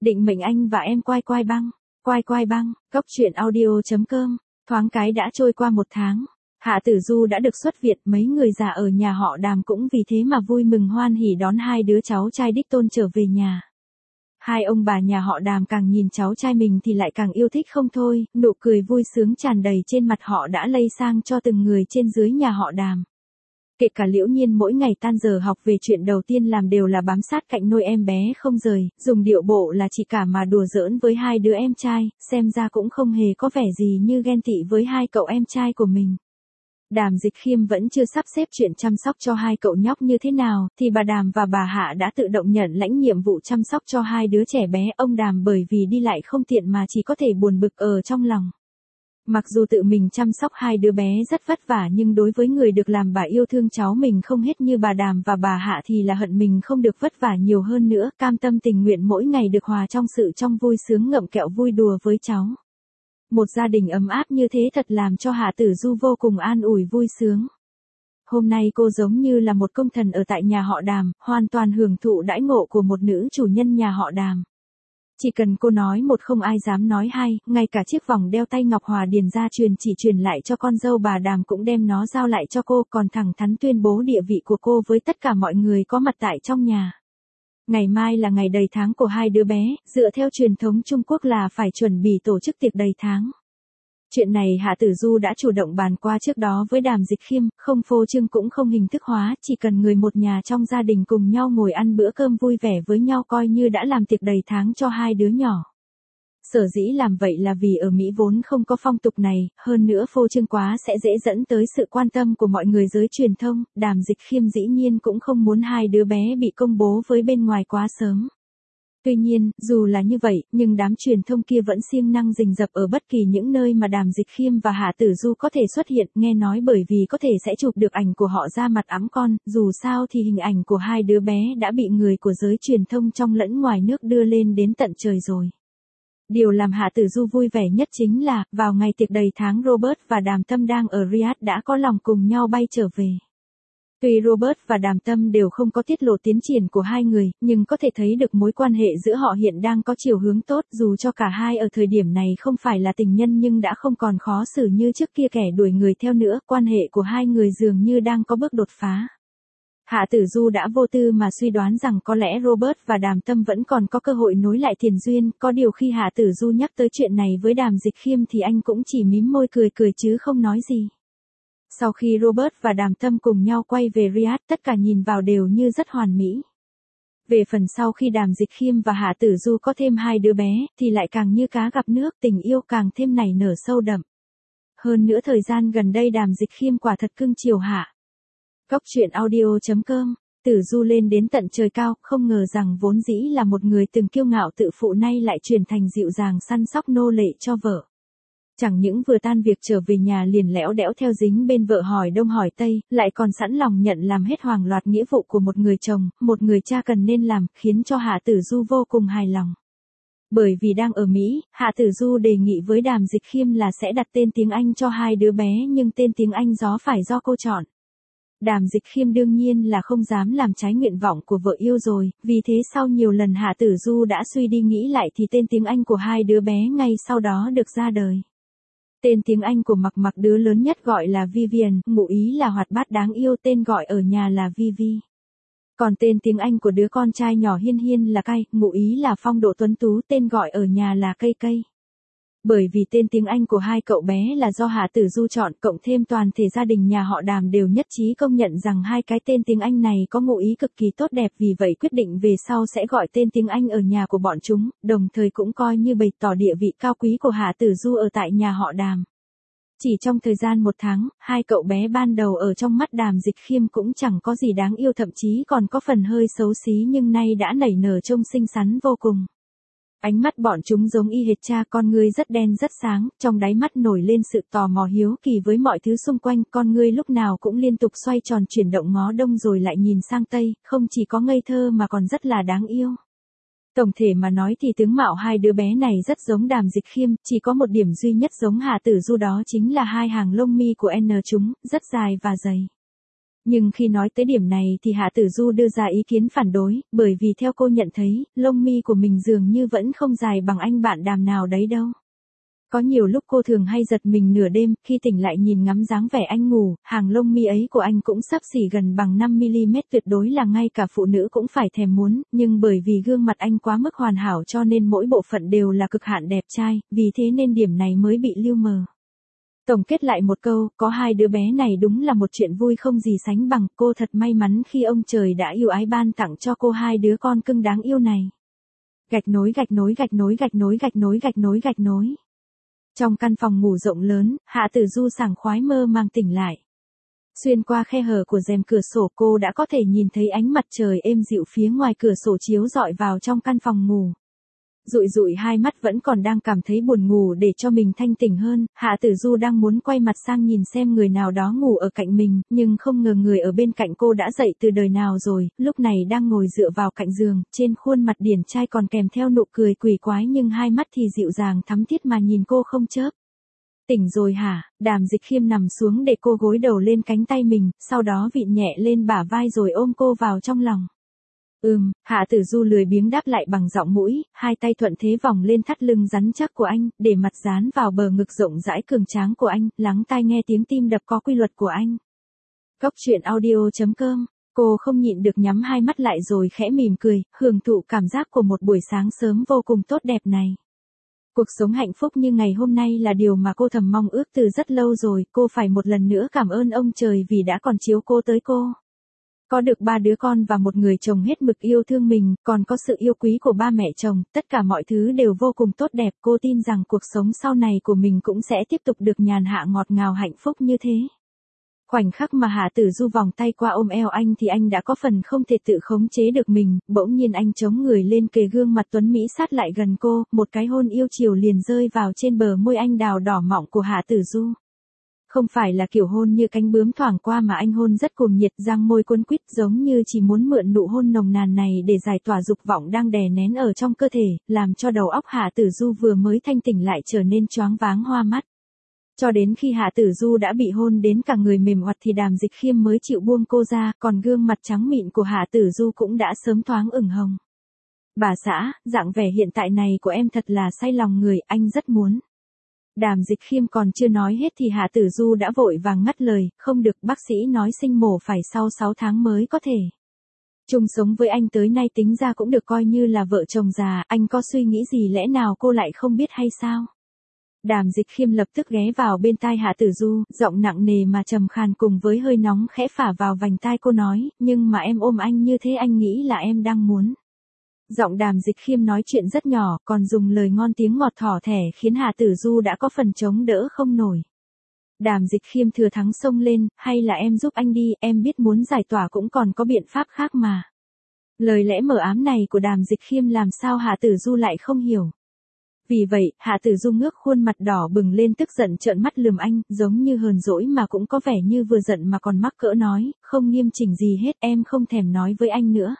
Định mệnh anh và em quai quai băng. Quai quai băng, Cốc truyện audio.com. Thoáng cái đã trôi qua 1 tháng. Hạ Tử Du đã được xuất viện, mấy người già ở nhà họ Đàm cũng vì thế mà vui mừng hoan hỉ đón 2 đứa cháu trai đích tôn trở về nhà. Hai ông bà nhà họ Đàm càng nhìn cháu trai mình thì lại càng yêu thích không thôi, nụ cười vui sướng tràn đầy trên mặt họ đã lây sang cho từng người trên dưới nhà họ Đàm. Kể cả Liễu Nhiên mỗi ngày tan giờ học về chuyện đầu tiên làm đều là bám sát cạnh nôi em bé không rời, dùng điệu bộ là chị cả mà đùa giỡn với 2 đứa em trai, xem ra cũng không hề có vẻ gì như ghen tị với 2 cậu em trai của mình. Đàm Dịch Khiêm vẫn chưa sắp xếp chuyện chăm sóc cho 2 cậu nhóc như thế nào, thì bà Đàm và bà Hạ đã tự động nhận lãnh nhiệm vụ chăm sóc cho 2 đứa trẻ bé. Ông Đàm bởi vì đi lại không tiện mà chỉ có thể buồn bực ở trong lòng. Mặc dù tự mình chăm sóc 2 đứa bé rất vất vả nhưng đối với người được làm bà yêu thương cháu mình không hết như bà Đàm và bà Hạ thì là hận mình không được vất vả nhiều hơn nữa, cam tâm tình nguyện mỗi ngày được hòa trong sự trong vui sướng ngậm kẹo vui đùa với cháu. Một gia đình ấm áp như thế thật làm cho Hạ Tử Du vô cùng an ủi vui sướng. Hôm nay cô giống như là một công thần ở tại nhà họ Đàm, hoàn toàn hưởng thụ đãi ngộ của một nữ chủ nhân nhà họ Đàm. Chỉ cần cô nói một không ai dám nói hai, ngay cả chiếc vòng đeo tay ngọc Hòa Điền gia truyền lại cho con dâu bà Đàm cũng đem nó giao lại cho cô, còn thẳng thắn tuyên bố địa vị của cô với tất cả mọi người có mặt tại trong nhà. Ngày mai là ngày đầy tháng của 2 đứa bé, dựa theo truyền thống Trung Quốc là phải chuẩn bị tổ chức tiệc đầy tháng. Chuyện này Hạ Tử Du đã chủ động bàn qua trước đó với Đàm Dịch Khiêm, không phô trương cũng không hình thức hóa, chỉ cần người một nhà trong gia đình cùng nhau ngồi ăn bữa cơm vui vẻ với nhau coi như đã làm tiệc đầy tháng cho 2 đứa nhỏ. Sở dĩ làm vậy là vì ở Mỹ vốn không có phong tục này, hơn nữa phô trương quá sẽ dễ dẫn tới sự quan tâm của mọi người giới truyền thông, Đàm Dịch Khiêm dĩ nhiên cũng không muốn 2 đứa bé bị công bố với bên ngoài quá sớm. Tuy nhiên, dù là như vậy, nhưng đám truyền thông kia vẫn siêng năng rình rập ở bất kỳ những nơi mà Đàm Dịch Khiêm và Hạ Tử Du có thể xuất hiện, nghe nói bởi vì có thể sẽ chụp được ảnh của họ ra mặt ẵm con, dù sao thì hình ảnh của 2 đứa bé đã bị người của giới truyền thông trong lẫn ngoài nước đưa lên đến tận trời rồi. Điều làm Hạ Tử Du vui vẻ nhất chính là, vào ngày tiệc đầy tháng Robert và Đàm Tâm đang ở Riyadh đã có lòng cùng nhau bay trở về. Tuy Robert và Đàm Tâm đều không có tiết lộ tiến triển của 2 người, nhưng có thể thấy được mối quan hệ giữa họ hiện đang có chiều hướng tốt, dù cho cả hai ở thời điểm này không phải là tình nhân nhưng đã không còn khó xử như trước kia kẻ đuổi người theo nữa, quan hệ của 2 người dường như đang có bước đột phá. Hạ Tử Du đã vô tư mà suy đoán rằng có lẽ Robert và Đàm Tâm vẫn còn có cơ hội nối lại tiền duyên, có điều khi Hạ Tử Du nhắc tới chuyện này với Đàm Dịch Khiêm thì anh cũng chỉ mím môi cười cười chứ không nói gì. Sau khi Robert và Đàm Tâm cùng nhau quay về Riyadh, tất cả nhìn vào đều như rất hoàn mỹ. Về phần sau khi Đàm Dịch Khiêm và Hạ Tử Du có thêm 2 đứa bé, thì lại càng như cá gặp nước, tình yêu càng thêm nảy nở sâu đậm. Hơn nữa thời gian gần đây Đàm Dịch Khiêm quả thật cưng chiều Hạ. Cốc truyện audio.com. Tử Du lên đến tận trời cao, không ngờ rằng vốn dĩ là một người từng kiêu ngạo tự phụ nay lại chuyển thành dịu dàng săn sóc nô lệ cho vợ. Chẳng những vừa tan việc trở về nhà liền lẽo đẽo theo dính bên vợ hỏi đông hỏi tây, lại còn sẵn lòng nhận làm hết hàng loạt nghĩa vụ của một người chồng, một người cha cần nên làm, khiến cho Hạ Tử Du vô cùng hài lòng. Bởi vì đang ở Mỹ, Hạ Tử Du đề nghị với Đàm Dịch Khiêm là sẽ đặt tên tiếng Anh cho 2 đứa bé nhưng tên tiếng Anh gió phải do cô chọn. Đàm Dịch Khiêm đương nhiên là không dám làm trái nguyện vọng của vợ yêu rồi, vì thế sau nhiều lần Hạ Tử Du đã suy đi nghĩ lại thì tên tiếng Anh của 2 đứa bé ngay sau đó được ra đời. Tên tiếng Anh của Mặc Mặc đứa lớn nhất gọi là Vivian, ngụ ý là hoạt bát đáng yêu, tên gọi ở nhà là Vivi. Còn tên tiếng Anh của đứa con trai nhỏ Hiên Hiên là Cay, ngụ ý là phong độ tuấn tú, tên gọi ở nhà là Cây Cây. Bởi vì tên tiếng Anh của 2 cậu bé là do Hạ Tử Du chọn, cộng thêm toàn thể gia đình nhà họ Đàm đều nhất trí công nhận rằng 2 cái tên tiếng Anh này có ngụ ý cực kỳ tốt đẹp, vì vậy quyết định về sau sẽ gọi tên tiếng Anh ở nhà của bọn chúng, đồng thời cũng coi như bày tỏ địa vị cao quý của Hạ Tử Du ở tại nhà họ Đàm. Chỉ trong thời gian 1 tháng, 2 cậu bé ban đầu ở trong mắt Đàm Dịch Khiêm cũng chẳng có gì đáng yêu, thậm chí còn có phần hơi xấu xí, nhưng nay đã nảy nở trông xinh xắn vô cùng. Ánh mắt bọn chúng giống y hệt cha, con ngươi rất đen rất sáng, trong đáy mắt nổi lên sự tò mò hiếu kỳ với mọi thứ xung quanh, con ngươi lúc nào cũng liên tục xoay tròn chuyển động ngó đông rồi lại nhìn sang tây, không chỉ có ngây thơ mà còn rất là đáng yêu. Tổng thể mà nói thì tướng mạo 2 đứa bé này rất giống Đàm Dịch Khiêm, chỉ có một điểm duy nhất giống Hạ Tử Du đó chính là 2 hàng lông mi của N chúng, rất dài và dày. Nhưng khi nói tới điểm này thì Hạ Tử Du đưa ra ý kiến phản đối, bởi vì theo cô nhận thấy, lông mi của mình dường như vẫn không dài bằng anh bạn Đàm nào đấy đâu. Có nhiều lúc cô thường hay giật mình nửa đêm, khi tỉnh lại nhìn ngắm dáng vẻ anh ngủ, hàng lông mi ấy của anh cũng xấp xỉ gần bằng 5mm, tuyệt đối là ngay cả phụ nữ cũng phải thèm muốn, nhưng bởi vì gương mặt anh quá mức hoàn hảo cho nên mỗi bộ phận đều là cực hạn đẹp trai, vì thế nên điểm này mới bị lưu mờ. Tổng kết lại một câu, có hai đứa bé này đúng là một chuyện vui không gì sánh bằng, cô thật may mắn khi ông trời đã yêu ái ban tặng cho cô hai đứa con cưng đáng yêu này. Gạch nối gạch nối gạch nối gạch nối gạch nối gạch nối gạch nối. Trong căn phòng ngủ rộng lớn, Hạ Tử Du sảng khoái mơ màng tỉnh lại. Xuyên qua khe hở của rèm cửa sổ cô đã có thể nhìn thấy ánh mặt trời êm dịu phía ngoài cửa sổ chiếu rọi vào trong căn phòng ngủ. Dụi dụi hai mắt vẫn còn đang cảm thấy buồn ngủ để cho mình thanh tỉnh hơn, Hạ Tử Du đang muốn quay mặt sang nhìn xem người nào đó ngủ ở cạnh mình, nhưng không ngờ người ở bên cạnh cô đã dậy từ đời nào rồi, lúc này đang ngồi dựa vào cạnh giường, trên khuôn mặt điển trai còn kèm theo nụ cười quỷ quái nhưng hai mắt thì dịu dàng thắm thiết mà nhìn cô không chớp. Tỉnh rồi hả? Đàm Dịch Khiêm nằm xuống để cô gối đầu lên cánh tay mình, sau đó vịn nhẹ lên bả vai rồi ôm cô vào trong lòng. Hạ Tử Du lười biếng đáp lại bằng giọng mũi, hai tay thuận thế vòng lên thắt lưng rắn chắc của anh, để mặt dán vào bờ ngực rộng rãi cường tráng của anh, lắng tai nghe tiếng tim đập có quy luật của anh. Cốc truyện audio.com, cô không nhịn được nhắm hai mắt lại rồi khẽ mỉm cười, hưởng thụ cảm giác của một buổi sáng sớm vô cùng tốt đẹp này. Cuộc sống hạnh phúc như ngày hôm nay là điều mà cô thầm mong ước từ rất lâu rồi, cô phải một lần nữa cảm ơn ông trời vì đã còn chiếu cô tới cô. Có được 3 đứa con và một người chồng hết mực yêu thương mình, còn có sự yêu quý của ba mẹ chồng, tất cả mọi thứ đều vô cùng tốt đẹp. Cô tin rằng cuộc sống sau này của mình cũng sẽ tiếp tục được nhàn hạ ngọt ngào hạnh phúc như thế. Khoảnh khắc mà Hạ Tử Du vòng tay qua ôm eo anh thì anh đã có phần không thể tự khống chế được mình, bỗng nhiên anh chống người lên kề gương mặt tuấn Mỹ sát lại gần cô, một cái hôn yêu chiều liền rơi vào trên bờ môi anh đào đỏ mọng của Hạ Tử Du. Không phải là kiểu hôn như cánh bướm thoảng qua mà anh hôn rất cuồng nhiệt, răng môi cuốn quýt giống như chỉ muốn mượn nụ hôn nồng nàn này để giải tỏa dục vọng đang đè nén ở trong cơ thể, làm cho đầu óc Hạ Tử Du vừa mới thanh tỉnh lại trở nên choáng váng hoa mắt. Cho đến khi Hạ Tử Du đã bị hôn đến cả người mềm oặt thì Đàm Dịch Khiêm mới chịu buông cô ra, còn gương mặt trắng mịn của Hạ Tử Du cũng đã sớm thoáng ửng hồng. Bà xã, dạng vẻ hiện tại này của em thật là say lòng người, anh rất muốn. Đàm Dịch Khiêm còn chưa nói hết thì Hạ Tử Du đã vội vàng ngắt lời, không được, bác sĩ nói sinh mổ phải sau 6 tháng mới có thể. Chung sống với anh tới nay tính ra cũng được coi như là vợ chồng già, anh có suy nghĩ gì lẽ nào cô lại không biết hay sao? Đàm Dịch Khiêm lập tức ghé vào bên tai Hạ Tử Du, giọng nặng nề mà trầm khàn cùng với hơi nóng khẽ phả vào vành tai cô nói, nhưng mà em ôm anh như thế anh nghĩ là em đang muốn. Giọng Đàm Dịch Khiêm nói chuyện rất nhỏ, còn dùng lời ngon tiếng ngọt thỏ thẻ khiến Hạ Tử Du đã có phần chống đỡ không nổi. Đàm Dịch Khiêm thừa thắng xông lên, hay là em giúp anh đi, em biết muốn giải tỏa cũng còn có biện pháp khác mà. Lời lẽ mờ ám này của Đàm Dịch Khiêm làm sao Hạ Tử Du lại không hiểu. Vì vậy, Hạ Tử Du ngước khuôn mặt đỏ bừng lên tức giận trợn mắt lườm anh, giống như hờn dỗi mà cũng có vẻ như vừa giận mà còn mắc cỡ nói, không nghiêm chỉnh gì hết, em không thèm nói với anh nữa.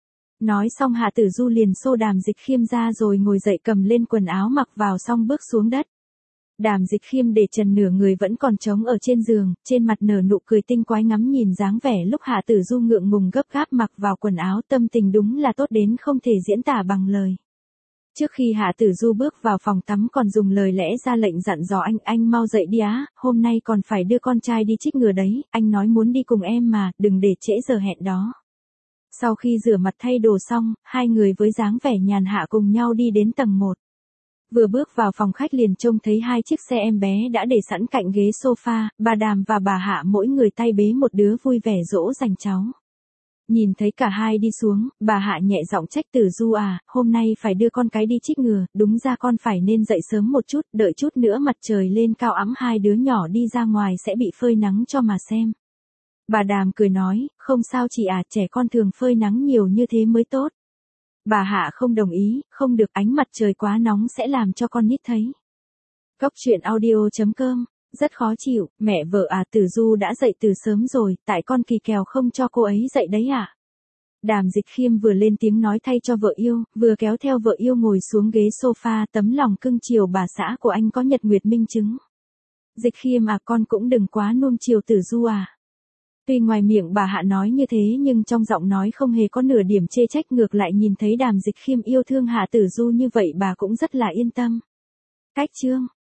Nói xong Hạ Tử Du liền xô Đàm Dịch Khiêm ra rồi ngồi dậy cầm lên quần áo mặc vào xong bước xuống đất. Đàm Dịch Khiêm để trần nửa người vẫn còn trống ở trên giường, trên mặt nở nụ cười tinh quái ngắm nhìn dáng vẻ lúc Hạ Tử Du ngượng ngùng gấp gáp mặc vào quần áo, tâm tình đúng là tốt đến không thể diễn tả bằng lời. Trước khi Hạ Tử Du bước vào phòng tắm còn dùng lời lẽ ra lệnh dặn dò anh mau dậy đi á, hôm nay còn phải đưa con trai đi chích ngừa đấy, anh nói muốn đi cùng em mà, đừng để trễ giờ hẹn đó. Sau khi rửa mặt thay đồ xong, hai người với dáng vẻ nhàn hạ cùng nhau đi đến tầng 1. Vừa bước vào phòng khách liền trông thấy hai chiếc xe em bé đã để sẵn cạnh ghế sofa, bà Đàm và bà Hạ mỗi người tay bế một đứa vui vẻ dỗ dành cháu. Nhìn thấy cả hai đi xuống, bà Hạ nhẹ giọng trách Tử Du à, hôm nay phải đưa con cái đi chích ngừa, đúng ra con phải nên dậy sớm một chút, đợi chút nữa mặt trời lên cao ẵm hai đứa nhỏ đi ra ngoài sẽ bị phơi nắng cho mà xem. Bà Đàm cười nói, không sao chị à, trẻ con thường phơi nắng nhiều như thế mới tốt. Bà Hạ không đồng ý, không được, ánh mặt trời quá nóng sẽ làm cho con nít thấy. Cốc truyện audio.com, rất khó chịu, mẹ vợ à, Tử Du đã dậy từ sớm rồi, tại con kỳ kèo không cho cô ấy dậy đấy à. Đàm Dịch Khiêm vừa lên tiếng nói thay cho vợ yêu, vừa kéo theo vợ yêu ngồi xuống ghế sofa, tấm lòng cưng chiều bà xã của anh có nhật nguyệt minh chứng. Dịch Khiêm à, con cũng đừng quá nuông chiều Tử Du à. Tuy ngoài miệng bà Hạ nói như thế nhưng trong giọng nói không hề có nửa điểm chê trách, ngược lại nhìn thấy Đàm Dịch Khiêm yêu thương Hạ Tử Du như vậy bà cũng rất là yên tâm. Cách chương